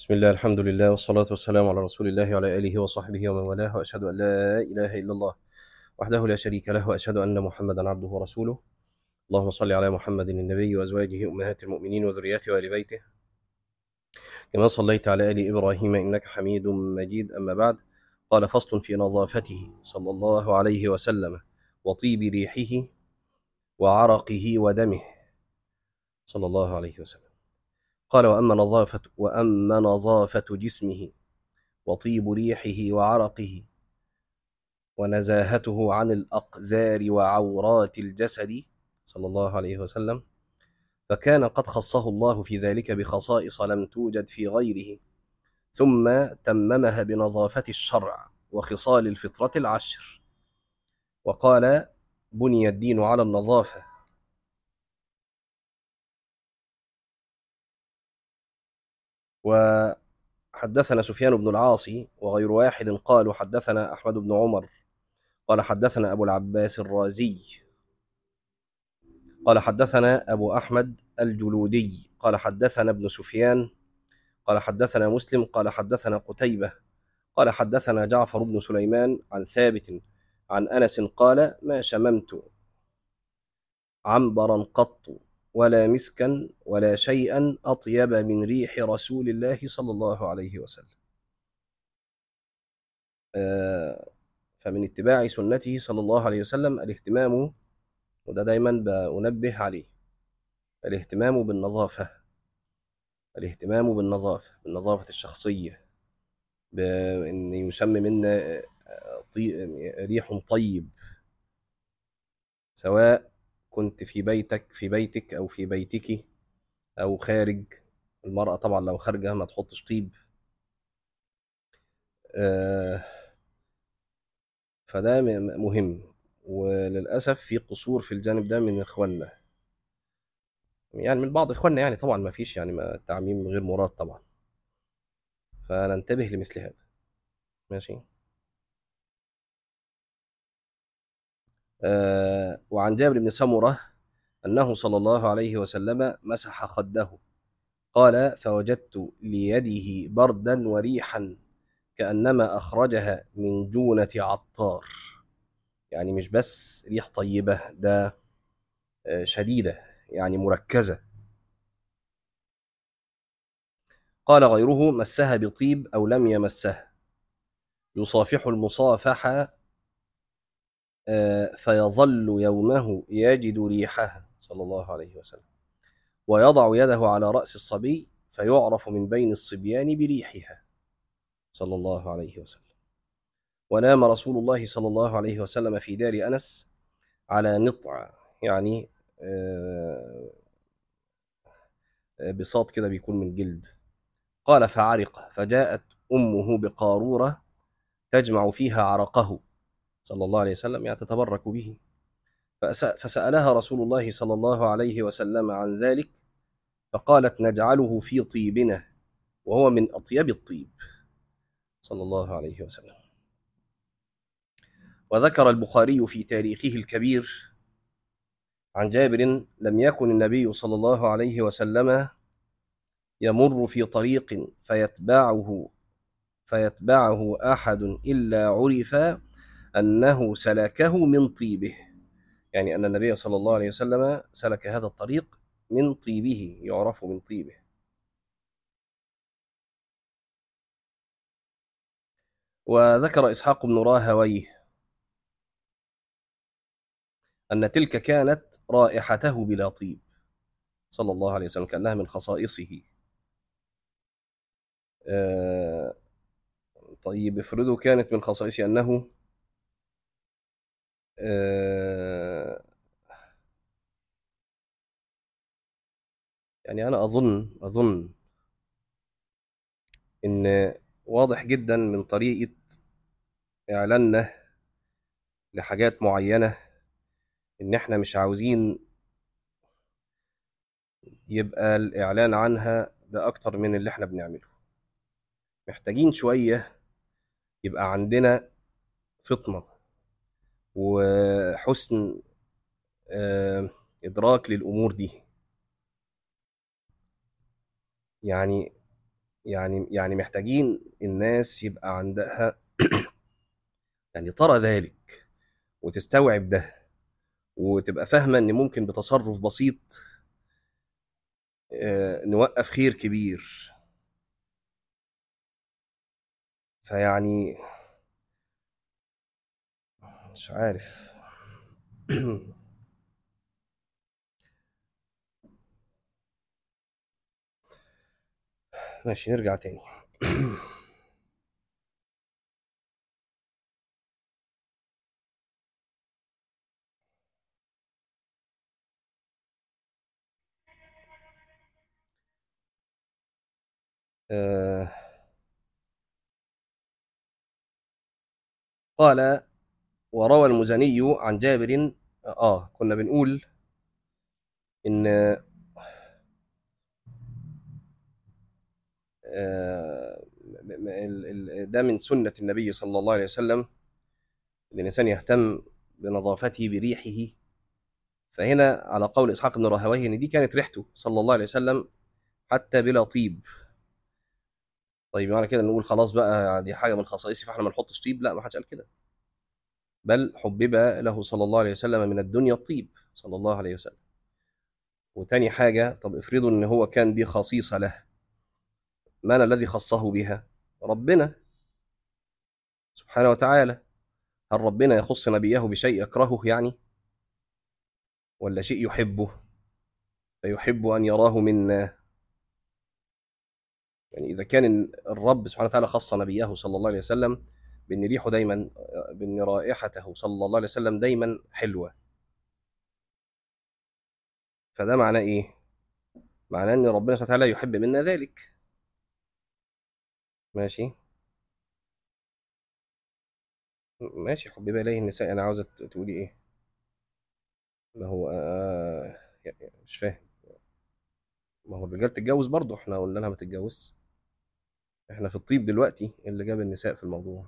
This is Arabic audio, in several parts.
بسم الله، الحمد لله، والصلاة والسلام على رسول الله وعلى آله وصحبه ومن والاه، وأشهد أن لا إله إلا الله وحده لا شريك له، وأشهد أن محمدا عبده ورسوله. اللهم صل على محمد النبي وأزواجه أمهات المؤمنين وذرياته وآل بيته كما صليت على آل إبراهيم إنك حميد مجيد. أما بعد، قال: فصل في نظافته صلى الله عليه وسلم وطيب ريحه وعرقه ودمه صلى الله عليه وسلم. قال: وأما نظافة جسمه وطيب ريحه وعرقه ونزاهته عن الأقذار وعورات الجسد صلى الله عليه وسلم، فكان قد خصه الله في ذلك بخصائص لم توجد في غيره، ثم تممها بنظافة الشرع وخصال الفطرة العشر، وقال: بني الدين على النظافة. وحدثنا سفيان بن العاصي وغير واحد قالوا: حدثنا أحمد بن عمر قال: حدثنا أبو العباس الرازي قال: حدثنا أبو أحمد الجلودي قال: حدثنا ابن سفيان قال: حدثنا مسلم قال: حدثنا قتيبة قال: حدثنا جعفر بن سليمان عن ثابت عن أنس قال: ما شممت عنبرا قط ولا مسكا ولا شيئا أطيب من ريح رسول الله صلى الله عليه وسلم. فمن اتباع سنته صلى الله عليه وسلم الاهتمام، وده دايما بنبه عليه، الاهتمام بالنظافة، بالنظافة الشخصية، بأن يشم منا ريح طيب، سواء كنت في بيتك أو في بيتك أو خارج. المرأة طبعا لو خارجة ما تحطش طيب. فده مهم، وللأسف في قصور في الجانب ده من إخواننا، يعني من بعض إخواننا، يعني طبعا ما فيش، يعني ما تعميم غير مراد طبعا، فننتبه لمثل هذا. ماشي. وعن جابر بن سمرة أنه صلى الله عليه وسلم مسح خده، قال: فوجدت ليده بردا وريحا كأنما أخرجها من جونة عطار. يعني مش بس ريح طيبة، ده شديدة، يعني مركزة. قال غيره: مسها بطيب أو لم يمسها، يصافح المصافحة فيظل يومه يجد ريحها صلى الله عليه وسلم، ويضع يده على رأس الصبي فيعرف من بين الصبيان بريحها صلى الله عليه وسلم. ونام رسول الله صلى الله عليه وسلم في دار أنس على نطع، يعني بساط كده بيكون من جلد. قال: فعرق، فجاءت أمه بقارورة تجمع فيها عرقه صلى الله عليه وسلم، يعني تتبرك به. فسألها رسول الله صلى الله عليه وسلم عن ذلك، فقالت: نجعله في طيبنا، وهو من أطيب الطيب صلى الله عليه وسلم. وذكر البخاري في تاريخه الكبير عن جابر: لم يكن النبي صلى الله عليه وسلم يمر في طريق فيتبعه أحد إلا عرف أنه سلكه من طيبه، يعني أن النبي صلى الله عليه وسلم سلك هذا الطريق من طيبه، يعرف من طيبه. وذكر إسحاق بن راهويه أن تلك كانت رائحته بلا طيب صلى الله عليه وسلم، كأنها من خصائصه. آه طيب افرضوا كانت من خصائصه أنه آه يعني أنا أظن إن واضح جدا من طريقة إعلاننا لحاجات معينة إن إحنا مش عاوزين يبقى الإعلان عنها بأكتر من اللي إحنا بنعمله. محتاجين شوية يبقى عندنا فطنة وحسن إدراك للأمور دي. يعني يعني محتاجين الناس يبقى عندها يعني ترى ذلك وتستوعب ده، وتبقى فاهمة إن ممكن بتصرف بسيط نوقف خير كبير. فيعني مش عارف. ماشي نرجع تاني. آه، قال وروى المزني عن جابر. كنا بنقول إن ده من سنة النبي صلى الله عليه وسلم إن الإنسان يهتم بنظافته بريحه. فهنا على قول إسحاق بن راهويه إن دي كانت ريحته صلى الله عليه وسلم حتى بلا طيب. طيب معنى كده نقول خلاص بقى دي حاجة من خصائصي فاحنا ما نحطش طيب؟ لا، ما حدش قال كده، بل حبب له صلى الله عليه وسلم من الدنيا الطيب صلى الله عليه وسلم. وتاني حاجة، طب افرضوا إن هو كان دي خصيصة له، من الذي خصه بها؟ ربنا سبحانه وتعالى. هل ربنا يخص نبيه بشيء يكرهه يعني، ولا شيء يحبه فيحب أن يراه منا؟ يعني إذا كان الرب سبحانه وتعالى خص نبيه صلى الله عليه وسلم بأن ريحه دايما، بأن رائحته صلى الله عليه وسلم دايما حلوة، فده معناه إيه؟ معناه أن ربنا سبحانه وتعالى يحب منا ذلك. ماشي. ماشي، حبب إليه النساء، أنا عاوزة تقولي إيه؟ ما هو يعني مش فاهم. ما هو الرجال تتجوز برضه، احنا قلنا لها ما تتجوزش. احنا في الطيب دلوقتي اللي جاب النساء في الموضوع.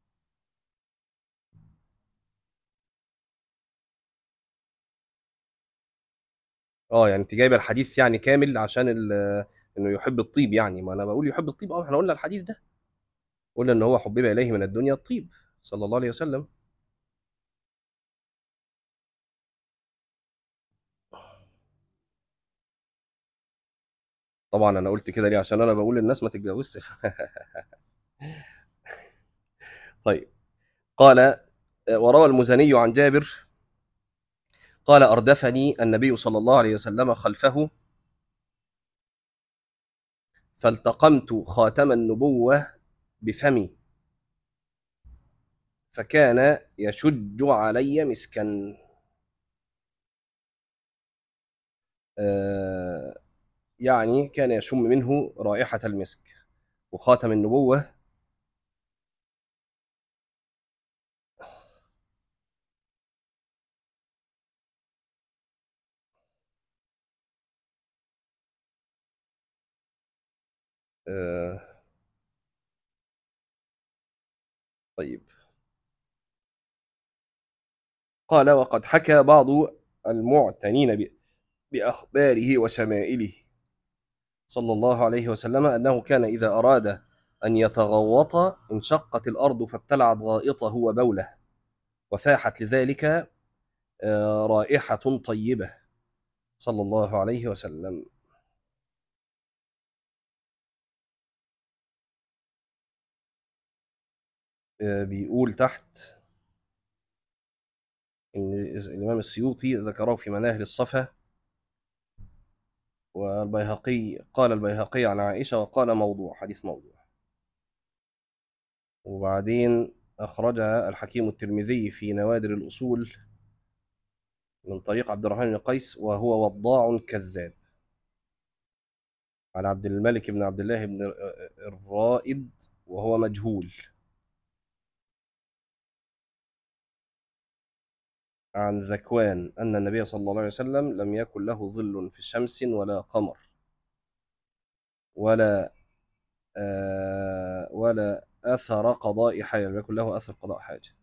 اه يعني انت جايبه الحديث يعني كامل عشان انه يحب الطيب يعني. ما انا بقول يحب الطيب، احنا قلنا الحديث ده، قلنا ان هو حبب اليه من الدنيا الطيب صلى الله عليه وسلم. طبعا انا قلت كده ليه؟ عشان انا بقول الناس ما تتجوزش. طيب. قال وروى المزني عن جابر قال اردفني النبي صلى الله عليه وسلم خلفه فالتقمت خاتم النبوة بفمي فكان يشج علي مسكا. آه، يعني كان يشم منه رائحة المسك. وخاتم النبوة آه، طيب. قال وقد حكى بعض المعتنين بأخباره وشمائله صلى الله عليه وسلم أنه كان إذا أراد أن يتغوط انشقت الأرض فابتلعت غائطه وبوله وفاحت لذلك رائحة طيبة صلى الله عليه وسلم. بيقول تحت إن الإمام السيوطي ذكره في مناهل الصفا. والبيهقي قال البيهقي عن عائشة وقال موضوع، حديث موضوع. وبعدين أخرجها الحكيم الترمذي في نوادر الأصول من طريق عبد الرحمن بن قيس وهو وضاع كذاب، عن عبد الملك بن عبد الله بن الرائد وهو مجهول، عن ذكوان أن النبي صلى الله عليه وسلم لم يكن له ظل في شمس ولا قمر ولا ولا أثر قضاء حاجة، لم يكن له أثر قضاء حاجة.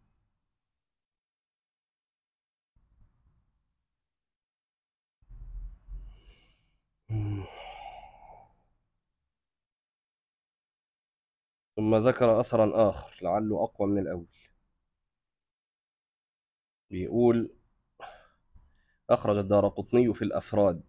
ثم ذكر أثرا آخر لعله أقوى من الأول. بيقول: أخرج الدارقطني في الأفراد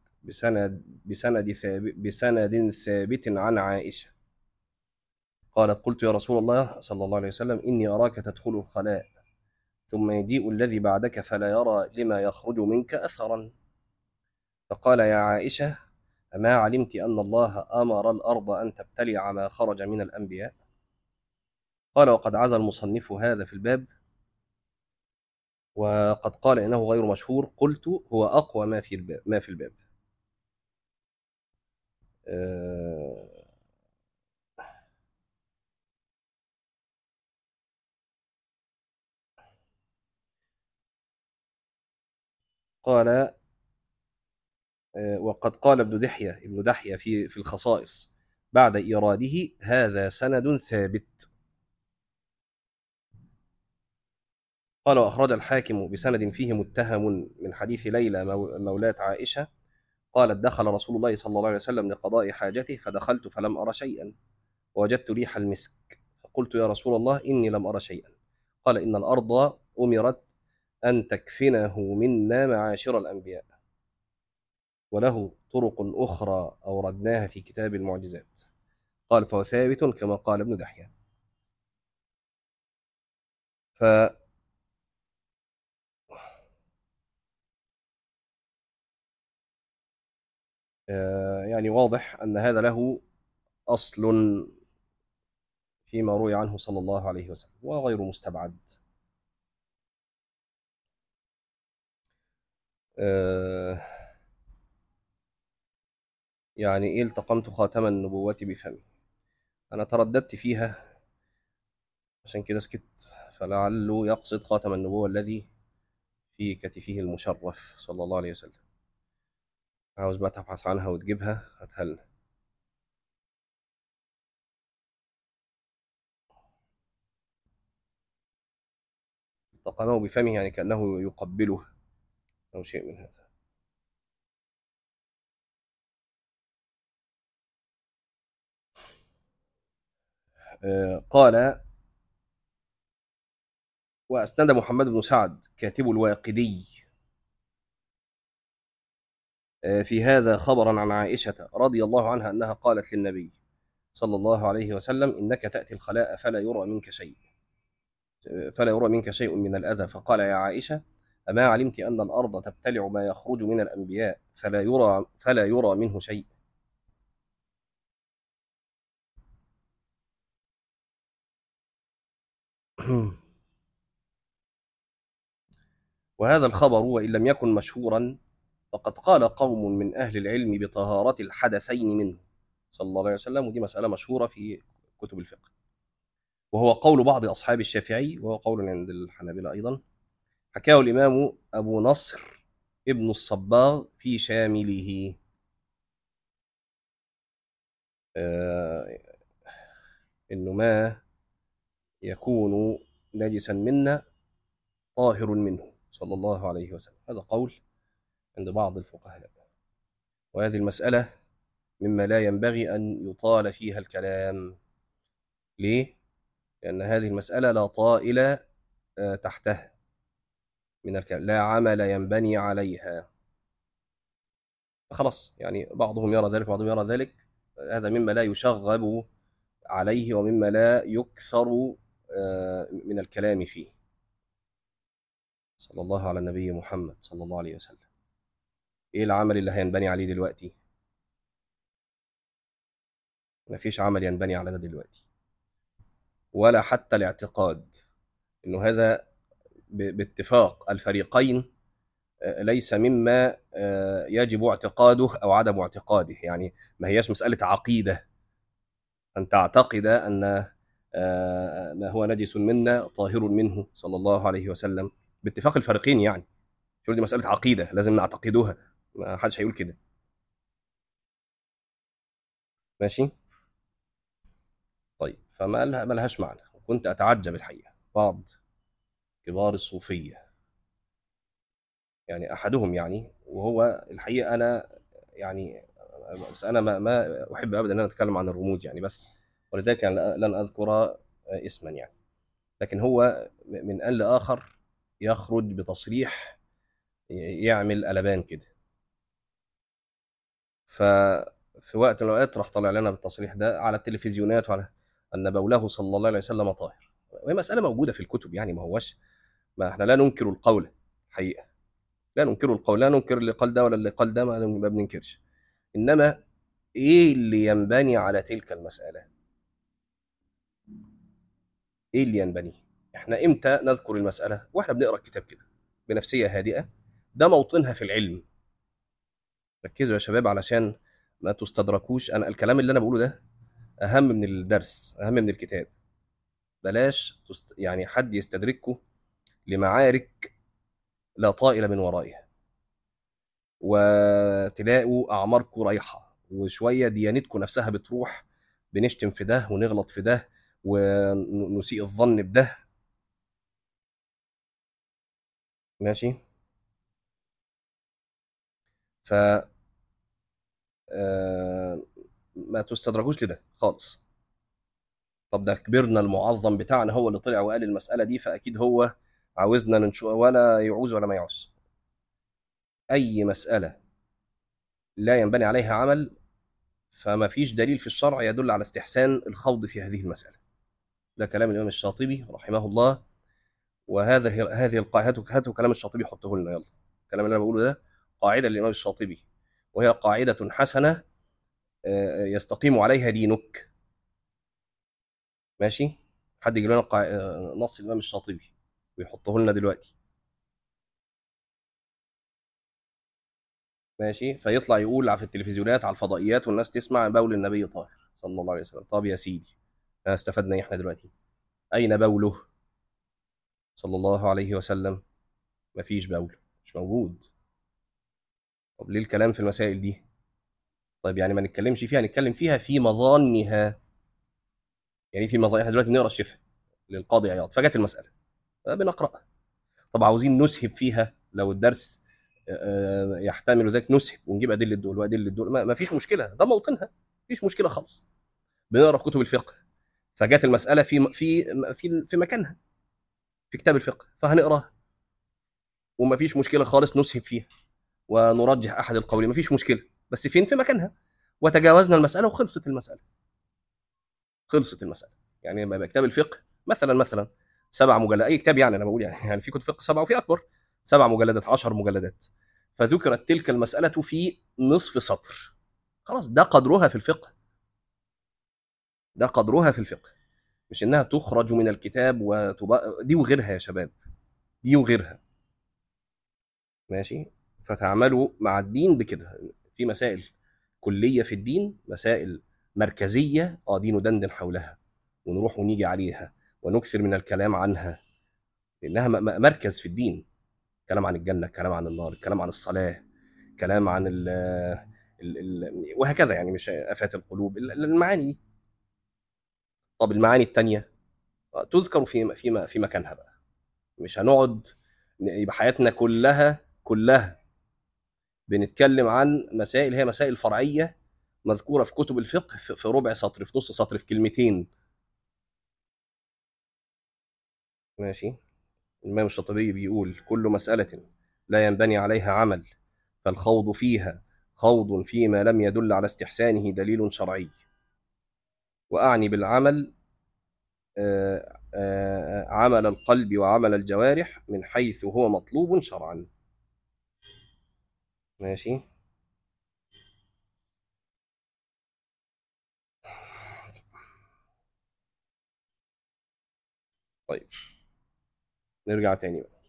بسند ثابت عن عائشة قالت: قلت يا رسول الله صلى الله عليه وسلم إني أراك تدخل الخلاء ثم يجيء الذي بعدك فلا يرى لما يخرج منك أثرا، فقال: يا عائشة، أما علمت أن الله أمر الأرض أن تبتلع ما خرج من الأنبياء؟ قال: وقد عزى المصنف هذا في الباب، وقد قال إنه غير مشهور. قلت: هو أقوى ما في الباب. آه، قال: وقد قال ابن دحية في الخصائص بعد إيراده: هذا سند ثابت. قال: وأخرج الحاكم بسند فيه متهم من حديث ليلى مولاة عائشة قالت: دخل رسول الله صلى الله عليه وسلم لقضاء حاجته فدخلت فلم أر شيئا ووجدت ريح المسك، فقلت: يا رسول الله إني لم أر شيئا. قال: إن الأرض أمرت أن تكفنه منا معاشر الأنبياء. وله طرق أخرى أوردناها في كتاب المعجزات. قال: فهو ثابت كما قال ابن دحية. ف يعني واضح أن هذا له أصل فيما روي عنه صلى الله عليه وسلم وغير مستبعد. آه، يعني إيه التقمت خاتم النبوة بفمي؟ أنا ترددت فيها عشان كده سكت، فلعله يقصد خاتم النبوة الذي في كتفه المشرف صلى الله عليه وسلم. عاوز بقى تبحث عنها وتجيبها هاتها لنا. التقمه بفمه يعني كأنه يقبله أو شيء من هذا. قال: وأسند محمد بن سعد كاتب الواقدي في هذا خبرا عن عائشة رضي الله عنها أنها قالت للنبي صلى الله عليه وسلم: إنك تأتي الخلاء فلا يرى منك شيء من الأذى. فقال: يا عائشة، أما علمت أن الأرض تبتلع ما يخرج من الأنبياء فلا يرى منه شيء؟ وهذا الخبر وإن لم يكن مشهورا فقد قال قوم من أهل العلم بطهارة الحدثين منه صلى الله عليه وسلم، ودي مسألة مشهورة في كتب الفقه، وهو قول بعض أصحاب الشافعي وهو قول عند الحنابلة أيضا. حكاه الإمام أبو نصر ابن الصباغ في شامله. آه، إنه ما يكون نجسا منا طاهر منه صلى الله عليه وسلم. هذا قول عند بعض الفقهاء، وهذه المسألة مما لا ينبغي أن يطال فيها الكلام. ليه؟ لأن هذه المسألة لا طائل تحتها من الكلام، لا عمل ينبني عليها. خلاص، يعني بعضهم يرى ذلك وبعضهم يرى ذلك. هذا مما لا يشغب عليه ومما لا يكثر من الكلام فيه. صلى الله على النبي محمد صلى الله عليه وسلم. ايه العمل اللي هينبني عليه دلوقتي؟ مفيش عمل ينبني على ده دلوقتي، ولا حتى الاعتقاد انه هذا باتفاق الفريقين ليس مما يجب اعتقاده او عدم اعتقاده. يعني ما هياش مسألة عقيدة ان تعتقد ان ما هو نجس منا طاهر منه صلى الله عليه وسلم باتفاق الفريقين. يعني شو دي مسألة عقيدة لازم نعتقدها؟ ما حدش هيقول كده. ماشي. طيب، ما لهاش معنى. وكنت أتعجب الحقيقة بعض كبار الصوفية، يعني أحدهم، يعني وهو الحقيقة أنا يعني، بس أنا ما أحب أبدا أن أنا أتكلم عن الرموز يعني، بس ولذلك يعني لن أذكر اسما يعني، لكن هو من آن لآخر يخرج بتصريح يعمل قلبان كده. ففي وقت من الأوقات راح طالع لنا بالتصريح ده على التلفزيونات وعلى أن بوله صلى الله عليه وسلم طاهر، وهي مسألة موجودة في الكتب يعني، ما هوش، ما احنا لا ننكر القول حقيقة، لا ننكر القول، لا ننكر اللي قال ده ولا اللي قال ده، ما بننكرش. إنما إيه اللي ينبني على تلك المسألة؟ إيه اللي ينبني؟ إحنا إمتى نذكر المسألة؟ وإحنا بنقرأ الكتاب كده بنفسية هادئة، ده موطنها في العلم. ركزوا يا شباب علشان ما تستدركوش، أنا الكلام اللي أنا بقوله ده أهم من الدرس، أهم من الكتاب. بلاش يعني حد يستدركه لمعارك لا طائل من ورائها، وتلاقوا أعماركم رايحة وشوية ديانتكم نفسها بتروح، بنشتم في ده ونغلط في ده ونسيء الظن بده. ماشي. ف آه، ما تستدرجوش لده خالص. طب ده كبرنا المعظم بتاعنا هو اللي طلع وقال المسألة دي، فأكيد هو عاوزنا ننشر، ولا يعوز ولا ما يعوز. أي مسألة لا ينبني عليها عمل فما فيش دليل في الشرع يدل على استحسان الخوض في هذه المسألة. ده كلام الإمام الشاطبي رحمه الله. هذه القاعدة، هاتوا كلام الشاطبي حطه لنا يلا. الكلام اللي أنا بقوله ده قاعدة للإمام الشاطبي، وهي قاعدة حسنة يستقيم عليها دينك. ماشي. حد يجيب لنا نص الإمام الشاطبي ويحطه لنا دلوقتي. ماشي. فيطلع يقول في التلفزيونات على الفضائيات والناس تسمع بول النبي طاهر صلى الله عليه وسلم. طب يا سيدي، استفدنا ايه احنا دلوقتي؟ اين بوله صلى الله عليه وسلم؟ مفيش بول، مش موجود. طب ليه الكلام في المسائل دي؟ طيب يعني ما نتكلمش فيها، نتكلم فيها في مظانها. يعني في مظان، احنا دلوقتي بنقرا الشفاء للقاضي عياض، فجت المساله بنقراها. طب عاوزين نسهب فيها لو الدرس يحتمل ذلك، نسهب ونجيب ادله دول وادله دول، ما فيش مشكله، ده موطنها، مفيش مشكله خالص. بنقرا في كتب الفقه، فجت المساله في مكانها في كتاب الفقه، فهنقراها ومفيش مشكله خالص، نسهب فيها ونرجح احد القولين، مفيش مشكله، بس فين؟ في مكانها. وتجاوزنا المساله وخلصت المساله، خلصت المساله. يعني لما يبقى كتاب الفقه مثلا 7 مجلدات، اي كتاب يعني، انا بقول يعني في كتب فقه 7 وفي اكبر، 7 مجلدات، 10 مجلدات، فذكرت تلك المساله في نصف سطر، خلاص ده قدرها في الفقه، ده قدرها في الفقه. مش انها تخرج من الكتاب دي وغيرها يا شباب، دي وغيرها. ماشي. فتعاملوا مع الدين بكده، في مسائل كليه في الدين، مسائل مركزيه دي ندندن حولها ونروح ونيجي عليها ونكثر من الكلام عنها، لانها مركز في الدين. كلام عن الجنه، كلام عن النار، كلام عن الصلاه، كلام عن وهكذا يعني، مش افات القلوب، المعاني دي. طب المعاني التانية تذكر في مكانها بقى. مش هنقعد يبقى حياتنا كلها بنتكلم عن مسائل هي مسائل فرعيه مذكوره في كتب الفقه في ربع سطر، في نص سطر، في كلمتين. ماشي. الإمام الشاطبي بيقول: كل مسألة لا ينبني عليها عمل فالخوض فيها خوض فيما لم يدل على استحسانه دليل شرعي. وأعني بالعمل عمل القلب وعمل الجوارح من حيث هو مطلوب شرعا. ماشي. طيب نرجع تاني بقى.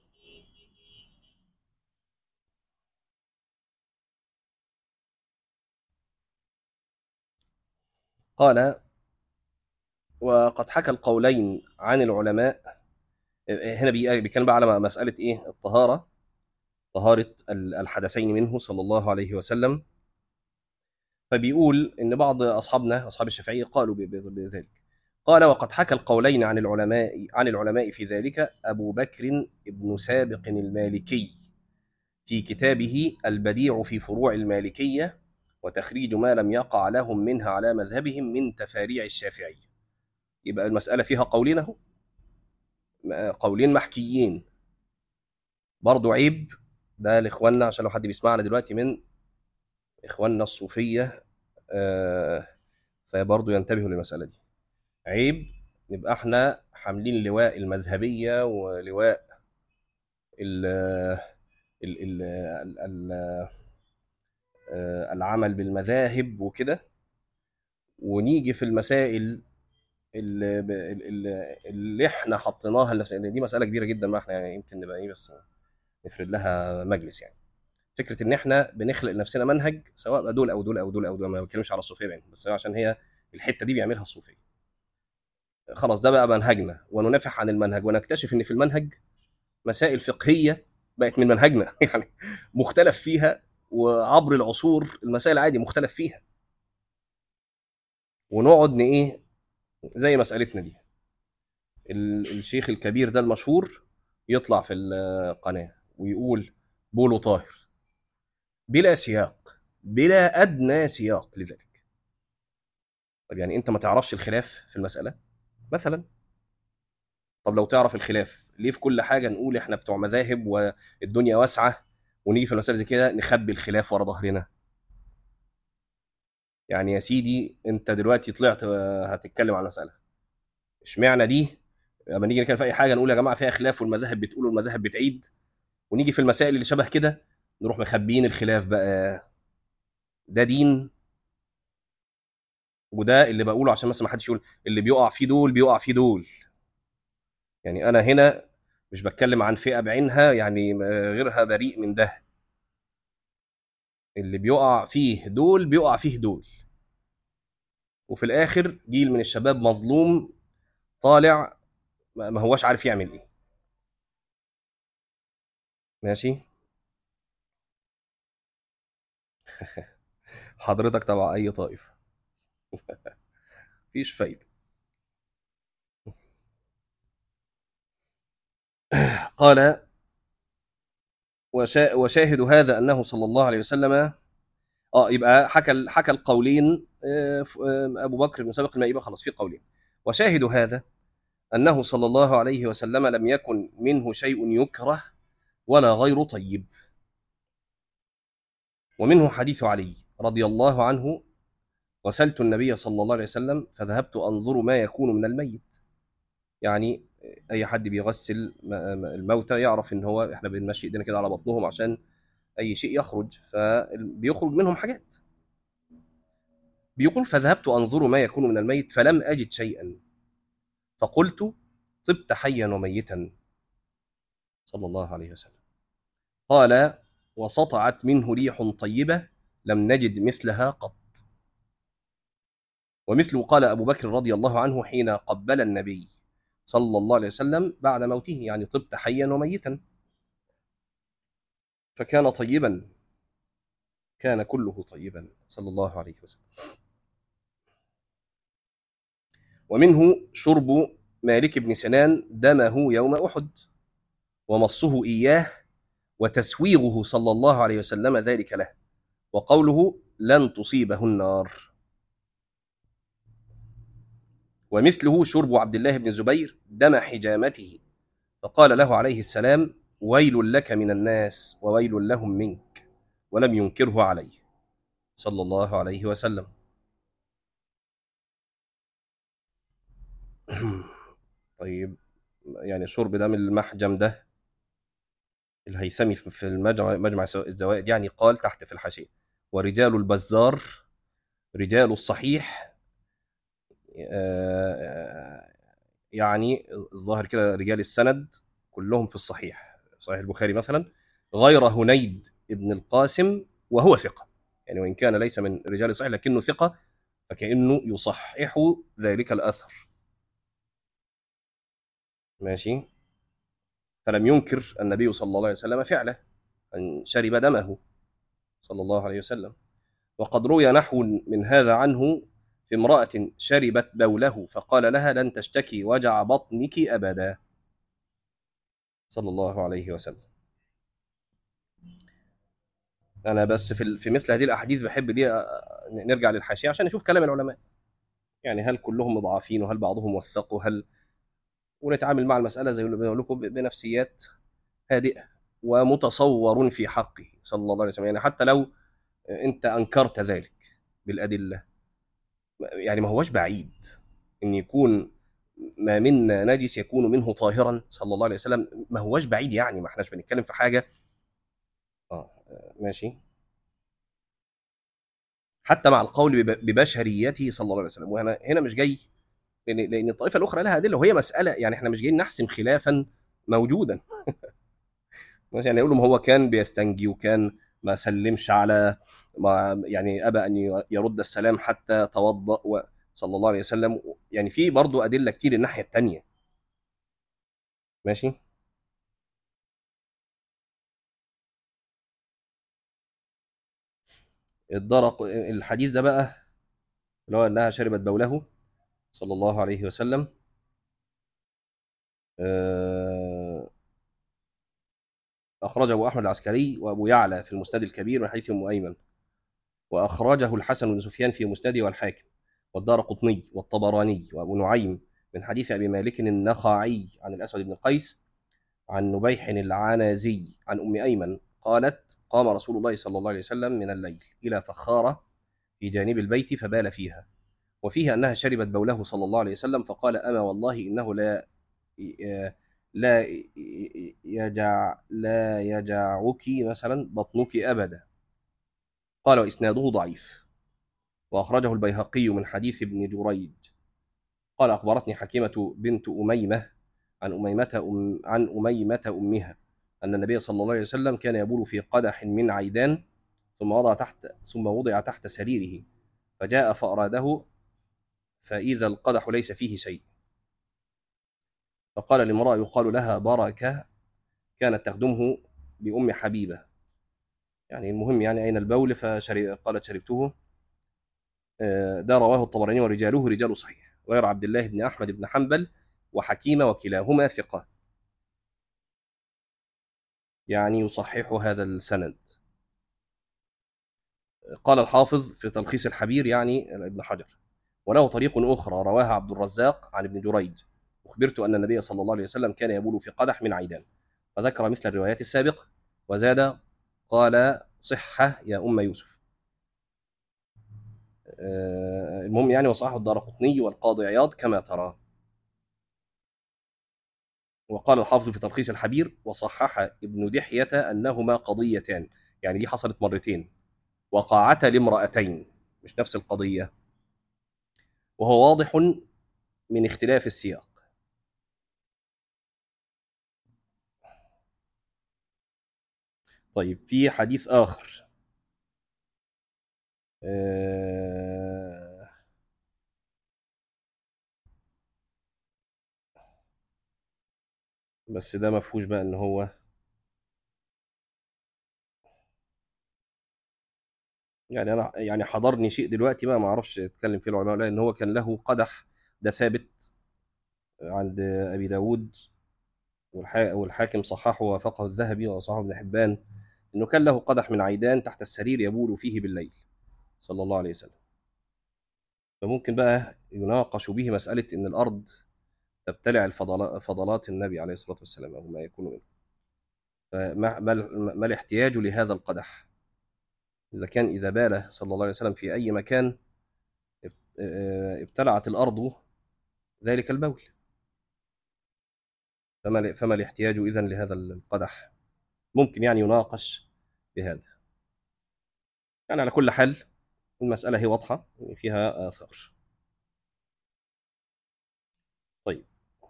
قال: وقد حكى القولين عن العلماء. هنا بيتكلم بقى على مسألة إيه؟ الطهارة، طهارة الحدثين منه صلى الله عليه وسلم. فبيقول إن بعض أصحابنا أصحاب الشافعية قالوا بذلك. قال: وقد حكى القولين عن العلماء في ذلك أبو بكر بن سابق المالكي في كتابه البديع في فروع المالكية، وتخريج ما لم يقع لهم منها على مذهبهم من تفاريع الشافعية. يبقى المسألة فيها قولين اهو، قولين محكيين. برضو عيب ده لاخواننا، عشان لو حد بيسمعنا دلوقتي من اخواننا الصوفية فبرضو ينتبهوا للمسألة دي. عيب نبقى احنا حاملين لواء المذهبية ولواء ال ال ال ال العمل بالمذاهب وكده، ونيجي في المسائل اللي احنا حطيناها لنفسنا. دي مسألة كبيرة جدا، ما احنا يعني يمكن نبقى ايه بس نفرد لها مجلس يعني. فكرة ان احنا بنخلق لنفسنا منهج، سواء بقى دول او دول او دول او دول، ما بتكلمش على الصوفية يعني، بس عشان هي الحتة دي بيعملها الصوفية. خلاص ده بقى منهجنا، وننافح عن المنهج، ونكتشف ان في المنهج مسائل فقهية بقت من منهجنا يعني مختلف فيها، وعبر العصور المسائل عادي مختلف فيها، ونقعد ايه زي مسألتنا دي. الشيخ الكبير ده المشهور يطلع في القناة ويقول بولو طاهر بلا سياق، بلا أدنى سياق لذلك. طب يعني أنت ما تعرفش الخلاف في المسألة مثلا؟ طب لو تعرف الخلاف، ليه في كل حاجة نقول إحنا بتوع مذاهب والدنيا واسعة، ونيجي في المسألة زي كده نخبي الخلاف ورا ظهرنا؟ يعني يا سيدي أنت دلوقتي طلعت هتتكلم عن مسألة، اشمعنى دي لما نيجي نتكلم في أي حاجة نقول يا جماعة فيها خلاف والمذاهب بتقول والمذاهب بتعيد، ونيجي في المسائل اللي شبه كده نروح مخبيين الخلاف بقى؟ ده دين؟ وده اللي بقوله عشان مثلا ما حدش يقول اللي بيقع فيه دول بيقع فيه دول. يعني انا هنا مش بتكلم عن فئة بعينها يعني غيرها بريء من ده. اللي بيقع فيه دول بيقع فيه دول، وفي الاخر جيل من الشباب مظلوم طالع ما هواش عارف يعمل ايه. ماشي. حضرتك تبع اي طائفة؟ مفيش فايدة. قال وشاهد هذا انه صلى الله عليه وسلم. يبقى حكى القولين. ابو بكر بن سابق يبقى خلاص في قولين. وشاهد هذا انه صلى الله عليه وسلم لم يكن منه شيء يكره ولا غير طيب. ومنه حديث علي رضي الله عنه: غسلت النبي صلى الله عليه وسلم فذهبت انظر ما يكون من الميت. يعني اي حد بيغسل الموتى يعرف ان هو احنا بنمشي ايدينا كده على بطنهم عشان اي شيء يخرج، فبيخرج منهم حاجات. بيقول فذهبت انظر ما يكون من الميت فلم اجد شيئا، فقلت طبت حيا وميتا صلى الله عليه وسلم. قال وسطعت منه ريح طيبة لم نجد مثلها قط. ومثله قال أبو بكر رضي الله عنه حين قبل النبي صلى الله عليه وسلم بعد موته، يعني طبت حيا وميتا، فكان طيبا، كان كله طيبا صلى الله عليه وسلم. ومنه شرب مالك بن سنان دمه يوم أحد ومصه إياه وتسويغه صلى الله عليه وسلم ذلك له، وقوله لن تصيبه النار. ومثله شرب عبد الله بن الزبير دم حجامته، فقال له عليه السلام ويل لك من الناس وويل لهم منك، ولم ينكره عليه صلى الله عليه وسلم. طيب يعني شرب دم المحجم ده، الهيثمي في مجمع الزوائد يعني قال تحت في الحاشية: ورجال البزار رجال الصحيح، يعني الظاهر كده رجال السند كلهم في الصحيح، صحيح البخاري مثلا، غير هنيد ابن القاسم وهو ثقة. يعني وإن كان ليس من رجال الصحيح لكنه ثقة، فكأنه يصحح ذلك الأثر. ماشي. فلم ينكر النبي صلى الله عليه وسلم فعله أن شرب دمه صلى الله عليه وسلم. وقد روي نحو من هذا عنه في امرأة شربت بوله فقال لها لن تشتكي وجع بطنك أبدا صلى الله عليه وسلم. أنا بس في مثل هذه الأحاديث بحب دي نرجع للحاشية عشان نشوف كلام العلماء. يعني هل كلهم مضاعفين وهل بعضهم وثقوا، ونتعامل مع المسألة زي ما بقول لكم بنفسيات هادئة، ومتصور في حقه صلى الله عليه وسلم. يعني حتى لو أنت أنكرت ذلك بالأدلة، يعني ما هوش بعيد ان يكون ما منا نجس يكون منه طاهرا صلى الله عليه وسلم، ما هوش بعيد، يعني ما احناش بنتكلم في حاجه. ماشي. حتى مع القول ببشريته صلى الله عليه وسلم، وهنا مش جاي، لان الطائفه الاخرى لها ادله، وهي مساله يعني احنا مش جايين نحسم خلافا موجودا. ماشي، يعني يقولوا ما هو كان بيستنجي وكان ما سلمش على، ما يعني ابى ان يرد السلام حتى توضأ صلى الله عليه وسلم. يعني في برضه ادله كتير الناحيه الثانيه. ماشي. الدرق الحديث ده بقى، اللي هو انها شربت بوله صلى الله عليه وسلم، آه، اخرجه ابو احمد العسكري وابو يعلى في المسند الكبير من حديث ام ايمن، واخرجه الحسن بن سفيان في مسنده والحاكم والدار قطني والطبراني وابو نعيم من حديث ابي مالك النخعي عن الاسود بن قيس عن نبيح العنازي عن ام ايمن قالت: قام رسول الله صلى الله عليه وسلم من الليل الى فخاره في جانب البيت فبال فيها، وفيه انها شربت بوله صلى الله عليه وسلم، فقال: اما والله انه لا لا يجعك مثلا بطنك أبدا. قال: وإسناده ضعيف. وأخرجه البيهقي من حديث ابن جريج قال: أخبرتني حكيمة بنت أميمة عن أميمة أمها أن النبي صلى الله عليه وسلم كان يبول في قدح من عيدان، ثم وضع تحت سريره، فجاء فأراده فإذا القدح ليس فيه شيء، فقال لامرأة يقال لها بركة كانت تخدمه بأم حبيبة، يعني المهم يعني أين البول، قالت: شربته. ده رواه الطبراني ورجاله رجال صحيح، غير عبد الله بن أحمد بن حنبل وحكيمة وكلاهما ثقة، يعني يصحح هذا السند. قال الحافظ في تلخيص الحبير يعني ابن حجر: وله طريق أخرى رواها عبد الرزاق عن ابن جريج: أخبرت أن النبي صلى الله عليه وسلم كان يبول في قدح من عيدان، فذكر مثل الروايات السابقة وزاد: قال: صحة يا أم يوسف. المهم يعني وصححه الدارقطني والقاضي عياض كما ترى. وقال الحافظ في تلخيص الحبير: وصحح ابن دحية أنهما قضيتان، يعني دي حصلت مرتين، وقعتا لامرأتين، مش نفس القضية، وهو واضح من اختلاف السياق. طيب، في حديث آخر، آه، بس ده ما فيهوش بقى ان هو، يعني انا يعني حضرني شيء دلوقتي بقى ما اعرفش اتكلم فيه العلماء ولا لا، ان هو كان له قدح، ده ثابت عند ابي داود، والحاكم صححه ووافقه الذهبي وصححه ابن حبان، انه كان له قدح من عيدان تحت السرير يبول فيه بالليل صلى الله عليه وسلم. فممكن بقى يناقش به مسألة ان الارض تبتلع فضلات النبي عليه الصلاة والسلام او ما يكون منه، ما الاحتياج لهذا القدح اذا كان اذا بال صلى الله عليه وسلم في اي مكان ابتلعت الارض ذلك البول، فما الاحتياج اذا لهذا القدح؟ ممكن يعني يناقش بهذا. يعني على كل حال المسألة هي واضحة فيها آثار. طيب،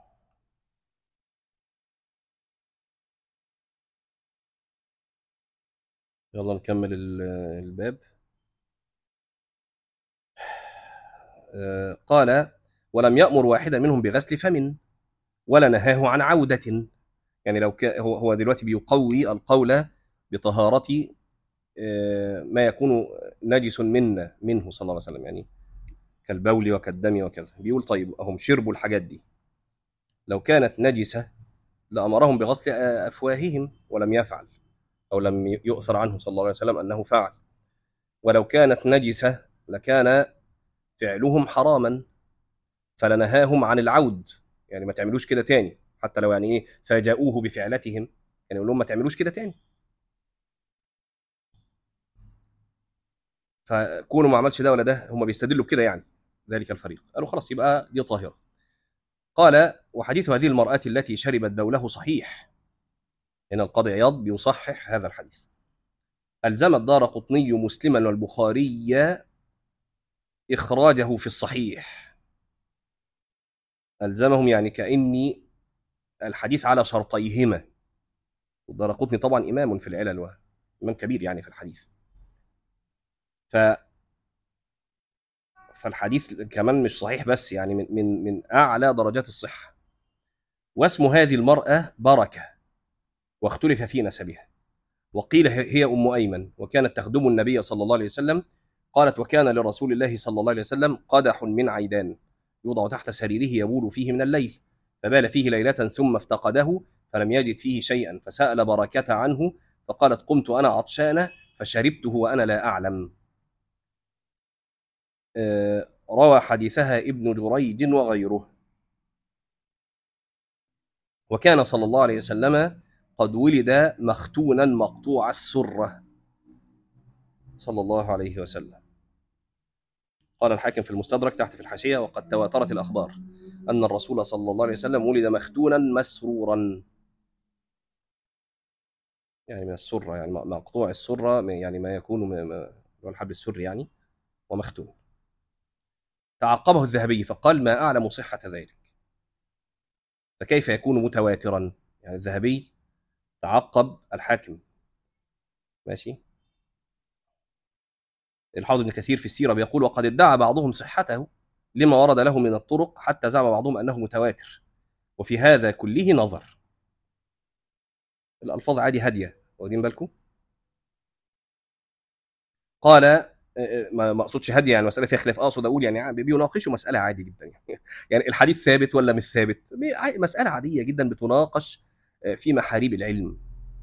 يلا نكمل الباب. قال: ولم يأمر واحدا منهم بغسل فم ولا نهاه عن عودة. يعني لو هو دلوقتي بيقوي القول بطهارة ما يكون نجس منه صلى الله عليه وسلم، يعني كالبول وكالدم وكذا. بيقول: طيب هم شربوا الحاجات دي، لو كانت نجسة لأمرهم بغسل أفواههم ولم يفعل، أو لم يؤثر عنه صلى الله عليه وسلم أنه فعل. ولو كانت نجسة لكان فعلهم حراما، فلنهاهم عن العود، يعني ما تعملوش كده تاني، حتى لو يعني ايه فاجأوه بفعلتهم، كان يقول لهم ما تعملوش كده تاني. فكونوا ما عملش ده ولا ده، هم بيستدلوا بكده يعني ذلك الفريق، قالوا خلاص يبقى دي طاهرة. قال وحديث هذه المرأة التي شربت بوله صحيح. هنا القاضي عياض بيصحح هذا الحديث. ألزم الدارقطني مسلما والبخاري إخراجه في الصحيح. ألزمهم يعني كأني الحديث على شرطيهما، والدارقطني طبعا إمام في العلل إمام كبير يعني في الحديث. ف فالحديث كمان مش صحيح بس، يعني من أعلى درجات الصحة. واسم هذه المرأة بركة، واختلف في نسبها، وقيل هي أم أيمن، وكانت تخدم النبي صلى الله عليه وسلم. قالت وكان لرسول الله صلى الله عليه وسلم قدح من عيدان يوضع تحت سريره يبول فيه من الليل، فبال فيه ليلة ثم افتقده فلم يجد فيه شيئا، فسأل بركة عنه، فقالت قمت أنا عطشانة فشربته وأنا لا أعلم. روى حديثها ابن جريج وغيره. وكان صلى الله عليه وسلم قد ولد مختونا مقطوع السرة صلى الله عليه وسلم. قال الحاكم في المستدرك تحت في الحاشية وقد تواترت الأخبار أن الرسول صلى الله عليه وسلم ولد مختونا مسرورا، يعني من السرة، يعني مقطوع السرة، يعني ما يكون من الحبل السري يعني، ومختون. تعقبه الذهبي فقال ما أعلم صحة ذلك، فكيف يكون متواترا؟ يعني الذهبي تعقب الحاكم. ماشي. الحافظ ابن كثير في السيرة بيقول وقد ادعى بعضهم صحته لما ورد له من الطرق، حتى زعم بعضهم أنه متواتر، وفي هذا كله نظر. الألفاظ عادي هادية، واخدين بالكم؟ قال ما اقصدش هاديه يعني مساله فيها خلاف، اقصد اقول يعني بيناقشوا مساله عادي جدا يعني يعني الحديث ثابت ولا مش ثابت، مساله عاديه جدا بتناقش في محاريب العلم.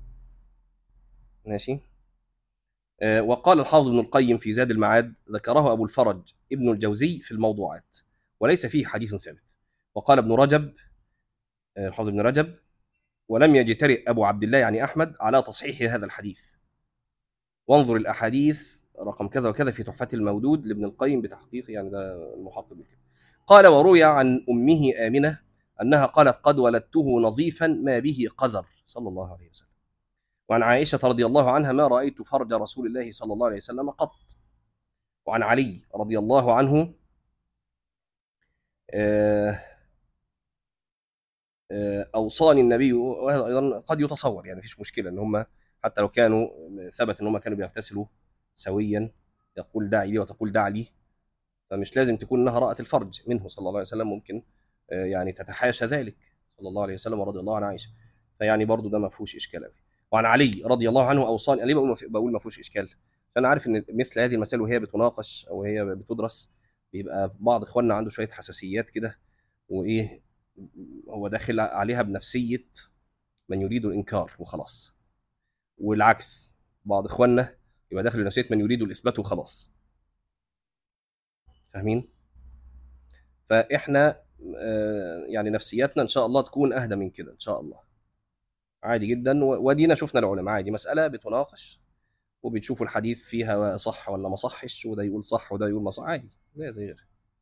ماشي. وقال الحافظ ابن القيم في زاد المعاد ذكره ابو الفرج ابن الجوزي في الموضوعات وليس فيه حديث ثابت. وقال ابن رجب، الحافظ ابن رجب، ولم يجترئ ابو عبد الله يعني احمد على تصحيح هذا الحديث. وانظر الاحاديث رقم كذا وكذا في تحفة المودود لابن القيم بتحقيق، يعني ده المحقق بالكده. قال وروي عن أمه آمنة أنها قالت قد ولدته نظيفا ما به قذر صلى الله عليه وسلم. وعن عائشة رضي الله عنها ما رأيت فرج رسول الله صلى الله عليه وسلم قط. وعن علي رضي الله عنه أوصاني النبي، وهذا أيضا قد يتصور يعني مفيش مشكلة إن هم حتى لو كانوا ثبت إن هم كانوا بيغتسلوا سويا، يقول داعي لي وتقول دع لي، فمش لازم تكون انها رأت الفرج منه صلى الله عليه وسلم، ممكن يعني تتحاشى ذلك صلى الله عليه وسلم ورضي الله عن عائشه، فيعني برضو ده ما فيهوش اشكال قوي. وعن علي رضي الله عنه اوصاني، ليه بقول ما فيهوش اشكال؟ انا عارف ان مثل هذه المسائل وهي بتناقش او هي بتدرس بيبقى بعض اخواننا عنده شويه حساسيات كده، وايه، هو داخل عليها بنفسيه من يريد الانكار وخلاص، والعكس بعض اخواننا يبقى داخل بنفسيه من يريد الاثبات وخلاص. فاهمين؟ فاحنا يعني نفسياتنا ان شاء الله تكون اهدى من كده ان شاء الله، عادي جدا. ودينا شفنا العلماء عادي مساله بتناقش وبتشوفوا الحديث فيها صح ولا ما صحش، وده يقول صح وده يقول ما صح، عادي زي غيره.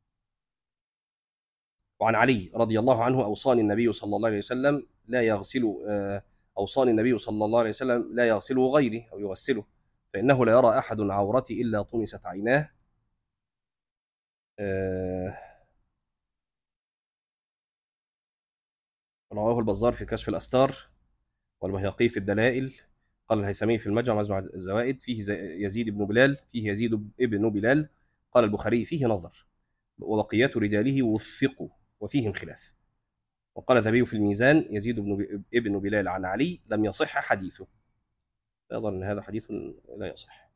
وعن علي رضي الله عنه اوصاني النبي صلى الله عليه وسلم لا يغسل اوصاني النبي صلى الله عليه وسلم لا يغسله غيري او يغسله، فانه لا يرى احد عورتي الا طمست عيناه. آه، رواه البزار في كشف الاستار، والبيهقي في الدلائل. قال الهيثمي في المجمع مجمع الزوائد فيه يزيد بن بلال، فيه يزيد ابن بلال. قال البخاري فيه نظر، وبقية رجاله وثقوا وفيهم خلاف. وقال الذهبي في الميزان يزيد ابن بلال عن علي لم يصح حديثه، يظن ان هذا حديث لا يصح.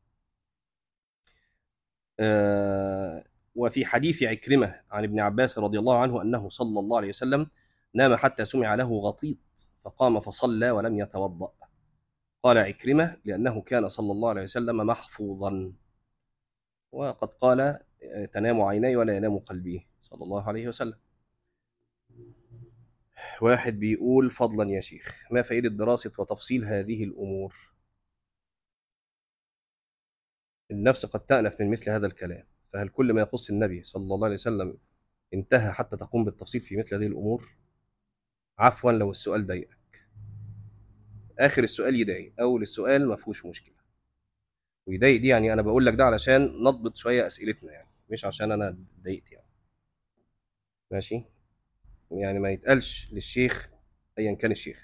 وفي حديث عكرمة عن ابن عباس رضي الله عنه أنه صلى الله عليه وسلم نام حتى سمع له غطيط فقام فصلى ولم يتوضأ. قال عكرمة لأنه كان صلى الله عليه وسلم محفوظا، وقد قال تنام عيناي ولا ينام قلبي صلى الله عليه وسلم. واحد بيقول: فضلا يا شيخ، ما فائدة دراسة وتفصيل هذه الأمور؟ النفس قد تأنف من مثل هذا الكلام، فهل كل ما يخص النبي صلى الله عليه وسلم انتهى حتى تقوم بالتفصيل في مثل هذه الأمور؟ عفوا لو السؤال ضيق. آخر السؤال يضايق، أول السؤال ما فيهوش مشكلة. ويضايق دي يعني أنا بقول لك ده علشان نضبط شوية أسئلتنا، يعني مش عشان أنا اتضايقت يعني. ماشي. يعني ما يتقالش للشيخ أيا كان الشيخ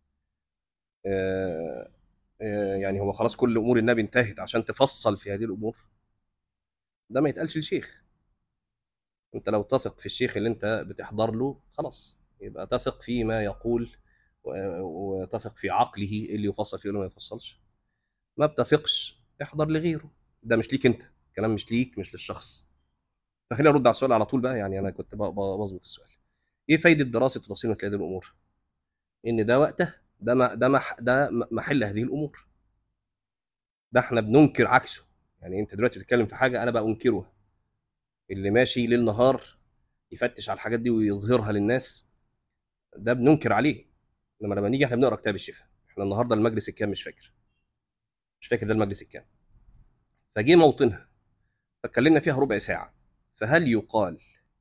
آه، يعني هو خلاص كل امور النبي انتهت عشان تفصل في هذه الامور؟ ده ما يتقالش للشيخ. انت لو تثق في الشيخ اللي انت بتحضر له خلاص يبقى تثق فيما يقول، وتثق في عقله إيه اللي يفصل فيه ولا ما يفصلش. ما بتثقش احضر لغيره. ده مش ليك انت، كلام مش ليك مش للشخص. فخلينا نرد على السؤال على طول بقى، يعني انا كنت بظبط السؤال. ايه فايده دراسه وتفصيل مثل هذه الامور؟ ان ده وقته، ده محل هذه الامور. ده احنا بننكر عكسه. يعني انت دلوقتي بتتكلم في حاجه انا بقى انكرها. اللي ماشي ليل نهار يفتش على الحاجات دي ويظهرها للناس، ده بننكر عليه. لما نيجي احنا بنقرا كتاب الشفاء، احنا النهارده المجلس الكام مش فاكر ده المجلس الكام. فجه موطنها، فاتكلمنا فيها ربع ساعه. فهل يقال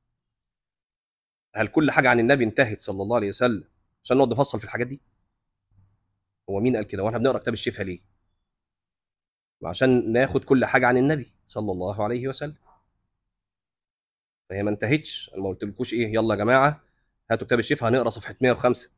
هل كل حاجه عن النبي انتهت صلى الله عليه وسلم عشان نقعد نفصل في الحاجات دي؟ هو مين قال كده؟ واحنا بنقرا كتاب الشفاء ليه؟ عشان ناخد كل حاجه عن النبي صلى الله عليه وسلم. فهي ما انتهتش. انا ما قلتلكوش ايه يلا يا جماعه هاتوا كتاب الشفاء هنقرا صفحه 105.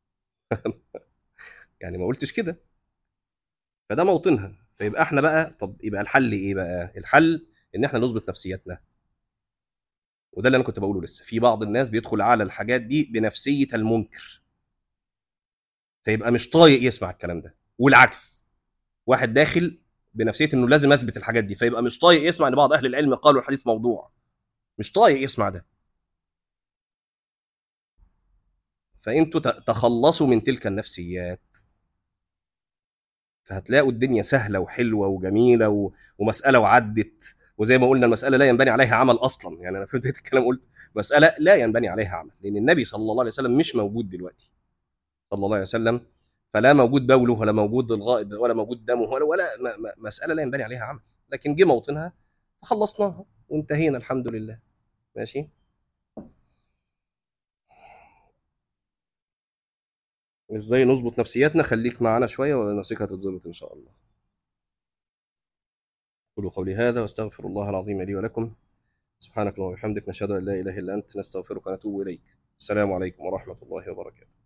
يعني ما قلتش كده. فده موطنها. فيبقى احنا بقى، طب يبقى الحل ايه بقى؟ الحل ان احنا نظبط نفسيتنا. وده اللي انا كنت بقوله لسه، في بعض الناس بيدخل على الحاجات دي بنفسيه المنكر، فيبقى مش طايق يسمع الكلام ده. والعكس، واحد داخل بنفسيه انه لازم اثبت الحاجات دي، فيبقى مش طايق يسمع ان بعض اهل العلم قالوا الحديث موضوع. مش طايق يسمع ده. فانتوا تخلصوا من تلك النفسيات، فهتلاقوا الدنيا سهله وحلوه وجميله ومساله وعدت. وزي ما قلنا المساله لا ينبني عليها عمل اصلا. يعني انا في بدايه الكلام قلت مساله لا ينبني عليها عمل، لان النبي صلى الله عليه وسلم مش موجود دلوقتي صلى الله عليه وسلم. فلا موجود بوله ولا موجود الغائط ولا موجود دمه ولا مساله لا ينبني عليها عمل. لكن جه موطنها فخلصناها وانتهينا الحمد لله. ماشي. ازاي نظبط نفسياتنا؟ خليك معانا شويه ونفسك هتتظبط ان شاء الله. قولوا قولي هذا واستغفر الله العظيم لي ولكم. سبحانك اللهم وبحمدك، نشهد ان لا اله الا انت، نستغفرك ونتوب اليك. السلام عليكم ورحمه الله وبركاته.